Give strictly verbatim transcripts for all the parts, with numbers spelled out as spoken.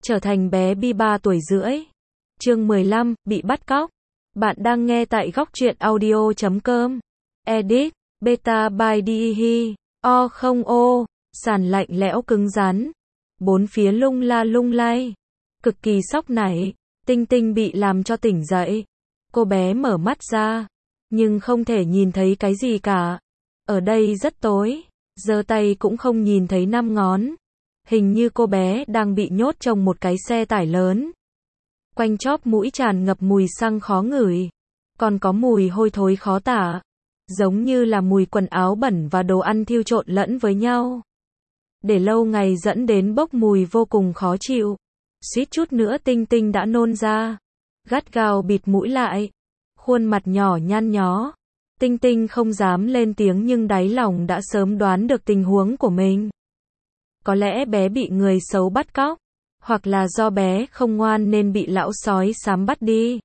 trở thành bé Bi ba tuổi rưỡi. Chương mười lăm, bị bắt cóc. Bạn đang nghe tại góc truyện audio chấm com. Edit, Beta by Dihi. O không ô, sàn lạnh lẽo cứng rắn. Bốn phía lung la lung lay. Cực kỳ sốc nảy. Tinh Tinh bị làm cho tỉnh dậy. Cô bé mở mắt ra, nhưng không thể nhìn thấy cái gì cả. Ở đây rất tối, giơ tay cũng không nhìn thấy năm ngón. Hình như cô bé đang bị nhốt trong một cái xe tải lớn. Quanh chóp mũi tràn ngập mùi xăng khó ngửi, còn có mùi hôi thối khó tả, giống như là mùi quần áo bẩn và đồ ăn thiêu trộn lẫn với nhau. Để lâu ngày dẫn đến bốc mùi vô cùng khó chịu. Suýt chút nữa Tinh Tinh đã nôn ra. Gắt gao bịt mũi lại, khuôn mặt nhỏ nhăn nhó. Tinh Tinh không dám lên tiếng nhưng đáy lòng đã sớm đoán được tình huống của mình. Có lẽ bé bị người xấu bắt cóc, hoặc là do bé không ngoan nên bị lão sói xám bắt đi.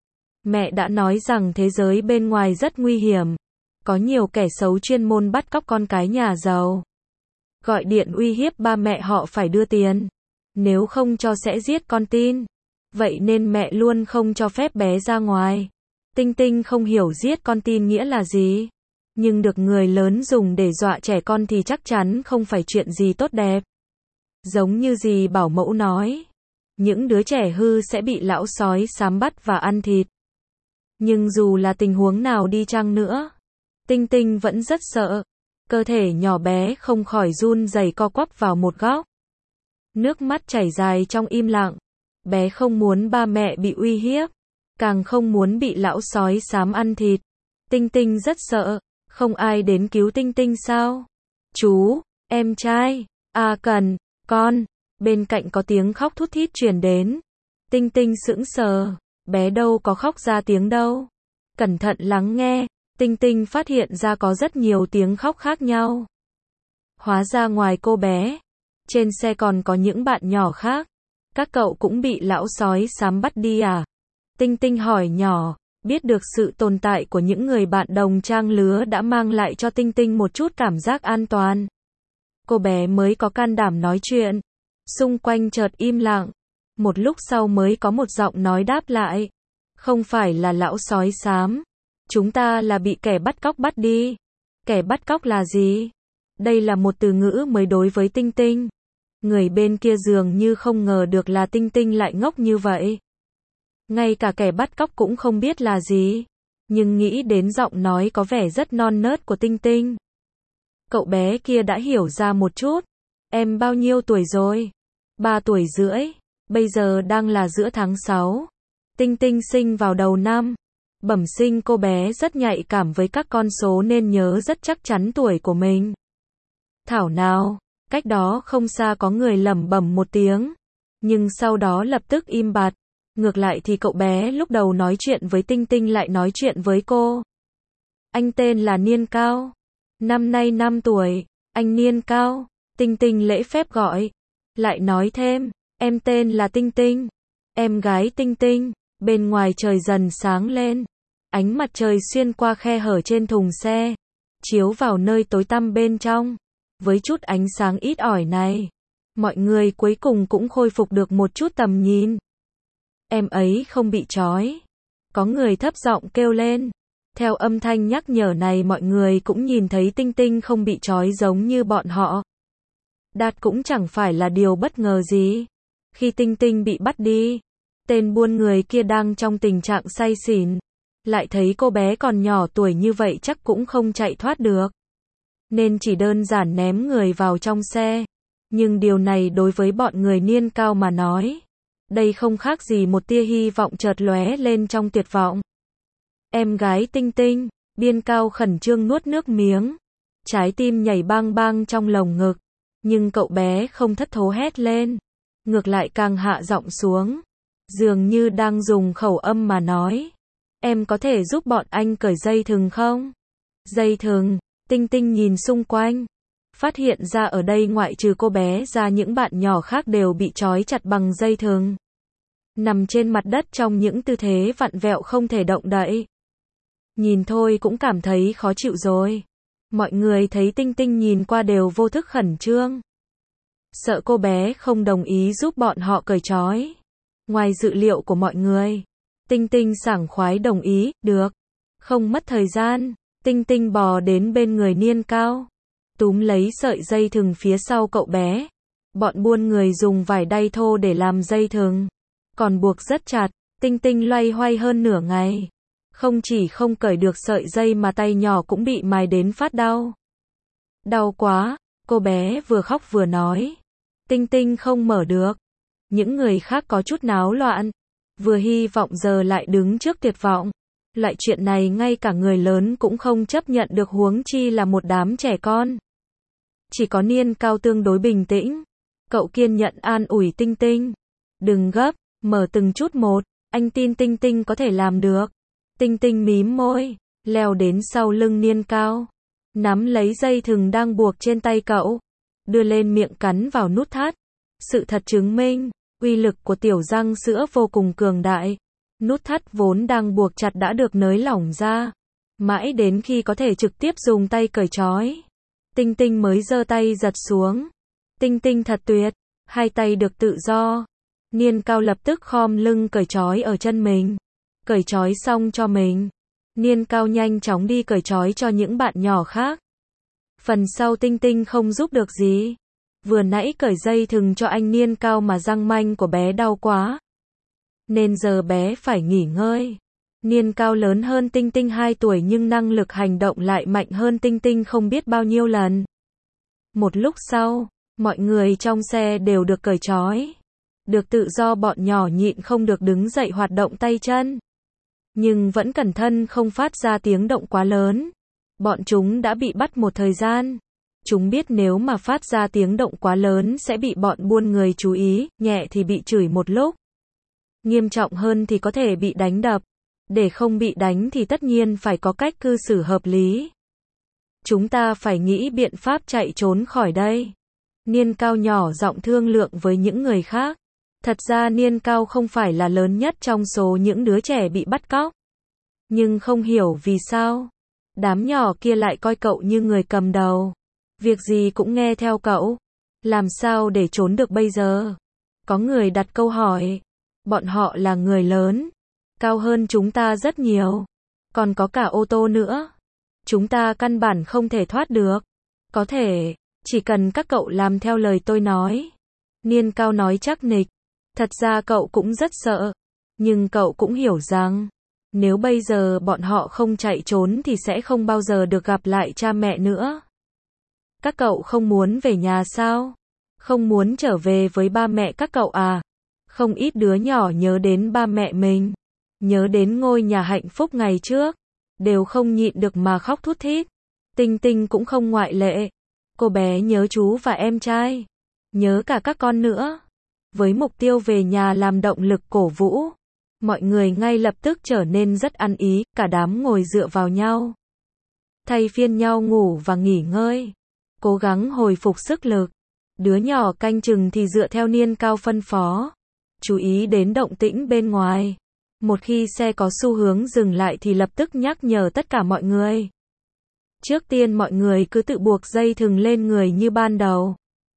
Mẹ đã nói rằng thế giới bên ngoài rất nguy hiểm, có nhiều kẻ xấu chuyên môn bắt cóc con cái nhà giàu. Gọi điện uy hiếp ba mẹ họ phải đưa tiền, nếu không cho sẽ giết con tin. Vậy nên mẹ luôn không cho phép bé ra ngoài. Tinh Tinh không hiểu giết con tin nghĩa là gì, nhưng được người lớn dùng để dọa trẻ con thì chắc chắn không phải chuyện gì tốt đẹp. Giống như dì bảo mẫu nói, những đứa trẻ hư sẽ bị lão sói xám bắt và ăn thịt. Nhưng dù là tình huống nào đi chăng nữa, Tinh Tinh vẫn rất sợ. Cơ thể nhỏ bé không khỏi run rẩy co quắp vào một góc. Nước mắt chảy dài trong im lặng. Bé không muốn ba mẹ bị uy hiếp, càng không muốn bị lão sói xám ăn thịt. Tinh Tinh rất sợ. Không ai đến cứu Tinh Tinh sao? Chú, em trai, à cần, con. Bên cạnh có tiếng khóc thút thít truyền đến. Tinh Tinh sững sờ, bé đâu có khóc ra tiếng đâu. Cẩn thận lắng nghe, Tinh Tinh phát hiện ra có rất nhiều tiếng khóc khác nhau. Hóa ra ngoài cô bé, trên xe còn có những bạn nhỏ khác. Các cậu cũng bị lão sói xám bắt đi à? Tinh Tinh hỏi nhỏ. Biết được sự tồn tại của những người bạn đồng trang lứa đã mang lại cho Tinh Tinh một chút cảm giác an toàn. Cô bé mới có can đảm nói chuyện. Xung quanh chợt im lặng. Một lúc sau mới có một giọng nói đáp lại. Không phải là lão sói xám. Chúng ta là bị kẻ bắt cóc bắt đi. Kẻ bắt cóc là gì? Đây là một từ ngữ mới đối với Tinh Tinh. Người bên kia dường như không ngờ được là Tinh Tinh lại ngốc như vậy. Ngay cả kẻ bắt cóc cũng không biết là gì. Nhưng nghĩ đến giọng nói có vẻ rất non nớt của Tinh Tinh, cậu bé kia đã hiểu ra một chút. Em bao nhiêu tuổi rồi? Ba tuổi rưỡi. Bây giờ đang là giữa tháng sáu. Tinh Tinh sinh vào đầu năm. Bẩm sinh cô bé rất nhạy cảm với các con số nên nhớ rất chắc chắn tuổi của mình. Thảo nào, cách đó không xa có người lẩm bẩm một tiếng. Nhưng sau đó lập tức im bặt. Ngược lại thì cậu bé lúc đầu nói chuyện với Tinh Tinh lại nói chuyện với cô. Anh tên là Niên Cao. Năm nay năm tuổi. Anh Niên Cao. Tinh Tinh lễ phép gọi. Lại nói thêm, em tên là Tinh Tinh. Em gái Tinh Tinh. Bên ngoài trời dần sáng lên. Ánh mặt trời xuyên qua khe hở trên thùng xe, chiếu vào nơi tối tăm bên trong. Với chút ánh sáng ít ỏi này, mọi người cuối cùng cũng khôi phục được một chút tầm nhìn. Em ấy không bị trói. Có người thấp giọng kêu lên. Theo âm thanh nhắc nhở này mọi người cũng nhìn thấy Tinh Tinh không bị trói giống như bọn họ. Đạt cũng chẳng phải là điều bất ngờ gì. Khi Tinh Tinh bị bắt đi, tên buôn người kia đang trong tình trạng say xỉn. Lại thấy cô bé còn nhỏ tuổi như vậy chắc cũng không chạy thoát được. Nên chỉ đơn giản ném người vào trong xe. Nhưng điều này đối với bọn người Niên Cao mà nói, đây không khác gì một tia hy vọng chợt lóe lên trong tuyệt vọng. Em gái Tinh Tinh, Biên Cao khẩn trương nuốt nước miếng. Trái tim nhảy bang bang trong lồng ngực. Nhưng cậu bé không thất thố hét lên. Ngược lại càng hạ giọng xuống. Dường như đang dùng khẩu âm mà nói. Em có thể giúp bọn anh cởi dây thừng không? Dây thừng. Tinh Tinh nhìn xung quanh. Phát hiện ra ở đây ngoại trừ cô bé ra những bạn nhỏ khác đều bị trói chặt bằng dây thừng. Nằm trên mặt đất trong những tư thế vặn vẹo không thể động đậy. Nhìn thôi cũng cảm thấy khó chịu rồi. Mọi người thấy Tinh Tinh nhìn qua đều vô thức khẩn trương. sợ cô bé không đồng ý giúp bọn họ cởi trói. Ngoài dự liệu của mọi người, Tinh Tinh sảng khoái đồng ý, được. Không mất thời gian, Tinh Tinh bò đến bên người Niên Cao, túm lấy sợi dây thừng phía sau cậu bé. Bọn buôn người dùng vải đay thô để làm dây thừng, còn buộc rất chặt. Tinh Tinh loay hoay hơn nửa ngày, không chỉ không cởi được sợi dây mà tay nhỏ cũng bị mài đến phát đau. Đau quá, cô bé vừa khóc vừa nói. Tinh Tinh không mở được. Những người khác có chút náo loạn, vừa hy vọng giờ lại đứng trước tuyệt vọng. Loại chuyện này ngay cả người lớn cũng không chấp nhận được, huống chi là một đám trẻ con. Chỉ có Niên Cao tương đối bình tĩnh. Cậu kiên nhẫn an ủi Tinh Tinh. Đừng gấp, mở từng chút một, anh tin Tinh Tinh có thể làm được. Tinh Tinh mím môi, leo đến sau lưng Niên Cao, nắm lấy dây thừng đang buộc trên tay cậu, đưa lên miệng cắn vào nút thắt. Sự thật chứng minh, uy lực của tiểu răng sữa vô cùng cường đại. Nút thắt vốn đang buộc chặt đã được nới lỏng ra, mãi đến khi có thể trực tiếp dùng tay cởi trói, Tinh Tinh mới giơ tay giật xuống. Tinh Tinh thật tuyệt, hai tay được tự do. Niên Cao lập tức khom lưng cởi trói ở chân mình. Cởi trói xong cho mình, Niên Cao nhanh chóng đi cởi trói cho những bạn nhỏ khác. Phần sau Tinh Tinh không giúp được gì. Vừa nãy cởi dây thừng cho anh Niên Cao mà răng manh của bé đau quá, nên giờ bé phải nghỉ ngơi. Niên Cao lớn hơn Tinh Tinh hai tuổi nhưng năng lực hành động lại mạnh hơn Tinh Tinh không biết bao nhiêu lần. Một lúc sau, mọi người trong xe đều được cởi trói. Được tự do, bọn nhỏ nhịn không được đứng dậy hoạt động tay chân. Nhưng vẫn cẩn thận không phát ra tiếng động quá lớn. Bọn chúng đã bị bắt một thời gian. Chúng biết nếu mà phát ra tiếng động quá lớn sẽ bị bọn buôn người chú ý, nhẹ thì bị chửi một lúc. Nghiêm trọng hơn thì có thể bị đánh đập. Để không bị đánh thì tất nhiên phải có cách cư xử hợp lý. Chúng ta phải nghĩ biện pháp chạy trốn khỏi đây. Niên Cao nhỏ giọng thương lượng với những người khác. Thật ra Niên Cao không phải là lớn nhất trong số những đứa trẻ bị bắt cóc. Nhưng không hiểu vì sao, đám nhỏ kia lại coi cậu như người cầm đầu. Việc gì cũng nghe theo cậu. Làm sao để trốn được bây giờ? Có người đặt câu hỏi. Bọn họ là người lớn, cao hơn chúng ta rất nhiều. Còn có cả ô tô nữa. Chúng ta căn bản không thể thoát được. Có thể, chỉ cần các cậu làm theo lời tôi nói. Niên Cao nói chắc nịch. Thật ra cậu cũng rất sợ. Nhưng cậu cũng hiểu rằng, nếu bây giờ bọn họ không chạy trốn thì sẽ không bao giờ được gặp lại cha mẹ nữa. Các cậu không muốn về nhà sao? Không muốn trở về với ba mẹ các cậu à? Không ít đứa nhỏ nhớ đến ba mẹ mình, nhớ đến ngôi nhà hạnh phúc ngày trước, đều không nhịn được mà khóc thút thít. Tinh Tinh cũng không ngoại lệ. Cô bé nhớ chú và em trai, nhớ cả các con nữa. Với mục tiêu về nhà làm động lực cổ vũ, mọi người ngay lập tức trở nên rất ăn ý, cả đám ngồi dựa vào nhau, thay phiên nhau ngủ và nghỉ ngơi, cố gắng hồi phục sức lực. Đứa nhỏ canh chừng thì dựa theo Niên Cao phân phó, chú ý đến động tĩnh bên ngoài. Một khi xe có xu hướng dừng lại thì lập tức nhắc nhở tất cả mọi người. Trước tiên mọi người cứ tự buộc dây thừng lên người như ban đầu,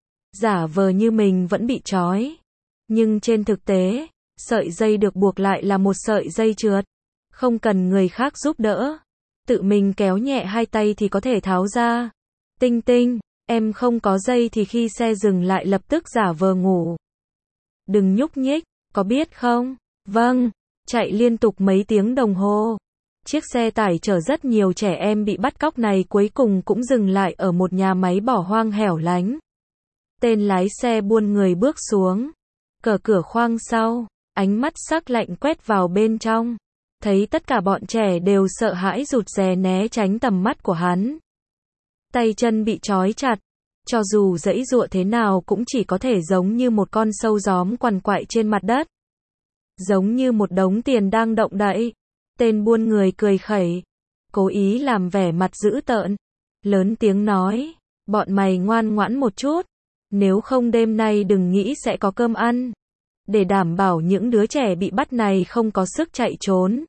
giả vờ như mình vẫn bị trói. Nhưng trên thực tế, sợi dây được buộc lại là một sợi dây trượt, không cần người khác giúp đỡ. Tự mình kéo nhẹ hai tay thì có thể tháo ra. Tinh Tinh, em không có dây thì khi xe dừng lại lập tức giả vờ ngủ. Đừng nhúc nhích, có biết không? Vâng. Chạy liên tục mấy tiếng đồng hồ. Chiếc xe tải chở rất nhiều trẻ em bị bắt cóc này cuối cùng cũng dừng lại ở một nhà máy bỏ hoang hẻo lánh. Tên lái xe buôn người bước xuống, cmở cửa khoang sau, ánh mắt sắc lạnh quét vào bên trong. Thấy tất cả bọn trẻ đều sợ hãi rụt rè né tránh tầm mắt của hắn. Tay chân bị trói chặt, cho dù giãy giụa thế nào cũng chỉ có thể giống như một con sâu gióm quằn quại trên mặt đất. Giống như một đống tiền đang động đậy. Tên buôn người cười khẩy, cố ý làm vẻ mặt dữ tợn, lớn tiếng nói, bọn mày ngoan ngoãn một chút, nếu không đêm nay đừng nghĩ sẽ có cơm ăn. Để đảm bảo những đứa trẻ bị bắt này không có sức chạy trốn.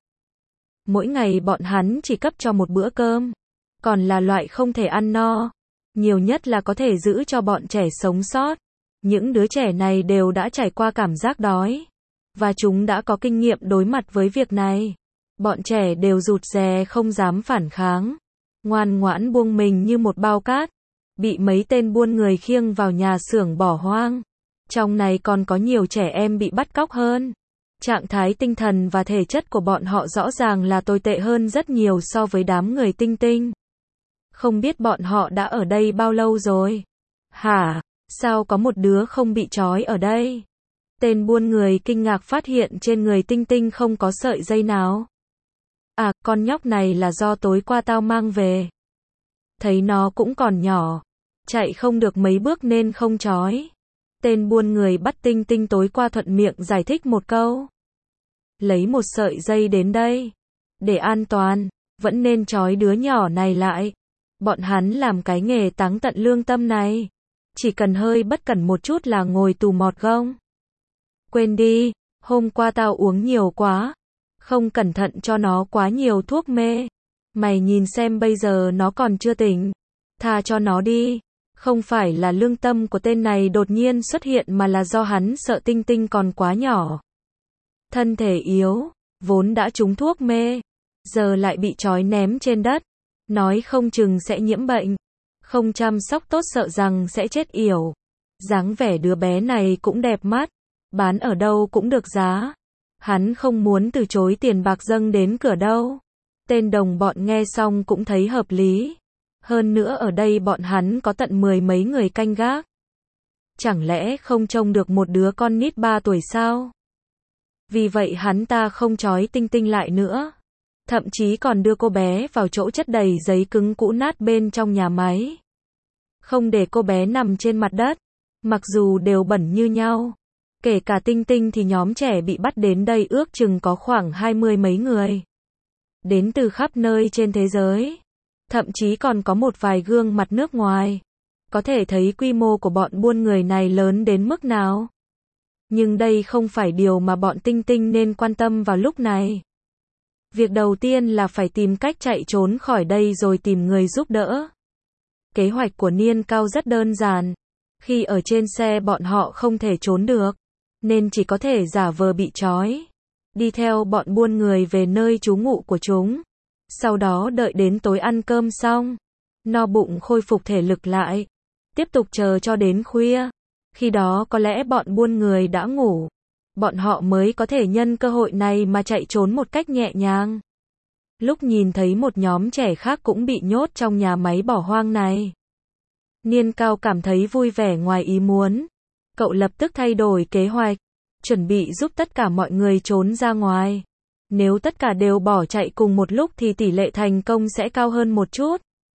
Mỗi ngày bọn hắn chỉ cấp cho một bữa cơm, còn là loại không thể ăn no, nhiều nhất là có thể giữ cho bọn trẻ sống sót. Những đứa trẻ này đều đã trải qua cảm giác đói. Và chúng đã có kinh nghiệm đối mặt với việc này. Bọn trẻ đều rụt rè không dám phản kháng. Ngoan ngoãn buông mình như một bao cát. Bị mấy tên buôn người khiêng vào nhà xưởng bỏ hoang. Trong này còn có nhiều trẻ em bị bắt cóc hơn. Trạng thái tinh thần và thể chất của bọn họ rõ ràng là tồi tệ hơn rất nhiều so với đám người tinh tinh. Không biết bọn họ đã ở đây bao lâu rồi? Hả? Sao có một đứa không bị trói ở đây? Tên buôn người kinh ngạc phát hiện trên người tinh tinh không có sợi dây nào. À, con nhóc này là do tối qua tao mang về. Thấy nó cũng còn nhỏ. Chạy không được mấy bước nên không trói. Tên buôn người bắt tinh tinh tối qua thuận miệng giải thích một câu. Lấy một sợi dây đến đây. Để an toàn, vẫn nên trói đứa nhỏ này lại. Bọn hắn làm cái nghề táng tận lương tâm này. Chỉ cần hơi bất cẩn một chút là ngồi tù mọt gông. Quên đi, hôm qua tao uống nhiều quá. Không cẩn thận cho nó quá nhiều thuốc mê. Mày nhìn xem bây giờ nó còn chưa tỉnh. Tha cho nó đi. Không phải là lương tâm của tên này đột nhiên xuất hiện mà là do hắn sợ tinh tinh còn quá nhỏ. Thân thể yếu, vốn đã trúng thuốc mê. Giờ lại bị trói ném trên đất. Nói không chừng sẽ nhiễm bệnh. Không chăm sóc tốt sợ rằng sẽ chết yểu. Dáng vẻ đứa bé này cũng đẹp mắt. Bán ở đâu cũng được giá. Hắn không muốn từ chối tiền bạc dâng đến cửa đâu. Tên đồng bọn nghe xong cũng thấy hợp lý. Hơn nữa ở đây bọn hắn có tận mười mấy người canh gác. Chẳng lẽ không trông được một đứa con nít ba tuổi sao? Vì vậy hắn ta không trói tinh tinh lại nữa. Thậm chí còn đưa cô bé vào chỗ chất đầy giấy cứng cũ nát bên trong nhà máy. Không để cô bé nằm trên mặt đất. Mặc dù đều bẩn như nhau. Kể cả tinh tinh thì nhóm trẻ bị bắt đến đây ước chừng có khoảng hai mươi mấy người. Đến từ khắp nơi trên thế giới. Thậm chí còn có một vài gương mặt nước ngoài. Có thể thấy quy mô của bọn buôn người này lớn đến mức nào. Nhưng đây không phải điều mà bọn tinh tinh nên quan tâm vào lúc này. Việc đầu tiên là phải tìm cách chạy trốn khỏi đây rồi tìm người giúp đỡ. Kế hoạch của Niên Cao rất đơn giản. Khi ở trên xe bọn họ không thể trốn được. Nên chỉ có thể giả vờ bị trói. Đi theo bọn buôn người về nơi trú ngụ của chúng. Sau đó đợi đến tối ăn cơm xong. No bụng khôi phục thể lực lại. Tiếp tục chờ cho đến khuya. Khi đó có lẽ bọn buôn người đã ngủ. Bọn họ mới có thể nhân cơ hội này mà chạy trốn một cách nhẹ nhàng. Lúc nhìn thấy một nhóm trẻ khác cũng bị nhốt trong nhà máy bỏ hoang này. Niên Cao cảm thấy vui vẻ ngoài ý muốn. Cậu lập tức thay đổi kế hoạch. Chuẩn bị giúp tất cả mọi người trốn ra ngoài. Nếu tất cả đều bỏ chạy cùng một lúc thì tỷ lệ thành công sẽ cao hơn một chút.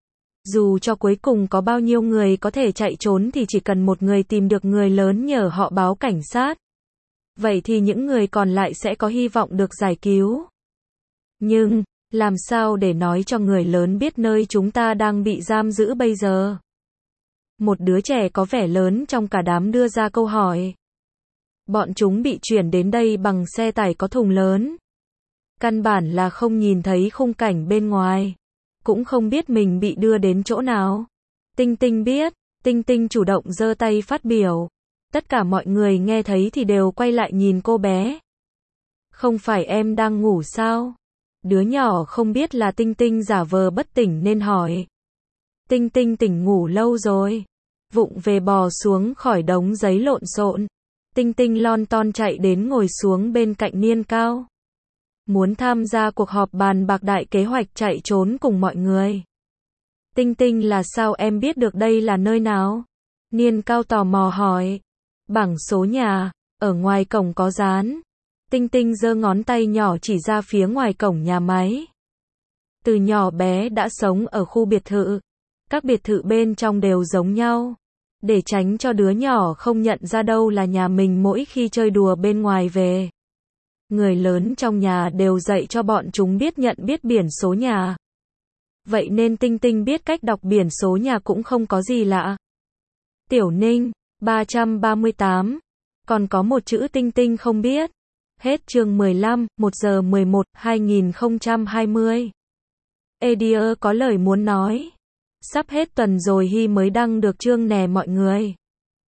Dù cho cuối cùng có bao nhiêu người có thể chạy trốn thì chỉ cần một người tìm được người lớn nhờ họ báo cảnh sát. Vậy thì những người còn lại sẽ có hy vọng được giải cứu. Nhưng, làm sao để nói cho người lớn biết nơi chúng ta đang bị giam giữ bây giờ? Một đứa trẻ có vẻ lớn trong cả đám đưa ra câu hỏi. Bọn chúng bị chuyển đến đây bằng xe tải có thùng lớn. Căn bản là không nhìn thấy khung cảnh bên ngoài. Cũng không biết mình bị đưa đến chỗ nào. Tinh Tinh biết, Tinh Tinh chủ động giơ tay phát biểu. Tất cả mọi người nghe thấy thì đều quay lại nhìn cô bé. Không phải em đang ngủ sao? Đứa nhỏ không biết là Tinh Tinh giả vờ bất tỉnh nên hỏi. Tinh Tinh tỉnh ngủ lâu rồi. Vụng về bò xuống khỏi đống giấy lộn xộn. Tinh Tinh lon ton chạy đến ngồi xuống bên cạnh Niên Cao. Muốn tham gia cuộc họp bàn bạc đại kế hoạch chạy trốn cùng mọi người. Tinh Tinh là sao em biết được đây là nơi nào? Niên Cao tò mò hỏi. Bảng số nhà, ở ngoài cổng có dán. Tinh Tinh giơ ngón tay nhỏ chỉ ra phía ngoài cổng nhà máy. Từ nhỏ bé đã sống ở khu biệt thự. Các biệt thự bên trong đều giống nhau. Để tránh cho đứa nhỏ không nhận ra đâu là nhà mình mỗi khi chơi đùa bên ngoài về. Người lớn trong nhà đều dạy cho bọn chúng biết nhận biết biển số nhà. Vậy nên Tinh Tinh biết cách đọc biển số nhà cũng không có gì lạ. Tiểu Ninh, ba trăm ba mươi tám. Còn có một chữ Tinh Tinh không biết. Hết chương mười lăm, một giờ mười một, hai nghìn không trăm hai mươi. Edia có lời muốn nói. Sắp hết tuần rồi Hi mới đăng được chương nè mọi người.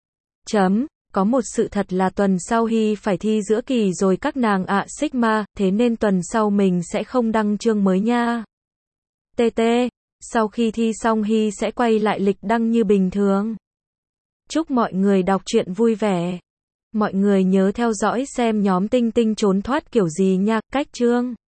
Chấm. Có một sự thật là tuần sau Hy phải thi giữa kỳ rồi các nàng ạ Sigma, thế nên tuần sau mình sẽ không đăng chương mới nha. tê tê. Sau khi thi xong Hy sẽ quay lại lịch đăng như bình thường. Chúc mọi người đọc truyện vui vẻ. Mọi người nhớ theo dõi xem nhóm Tinh Tinh trốn thoát kiểu gì nha, cách chương.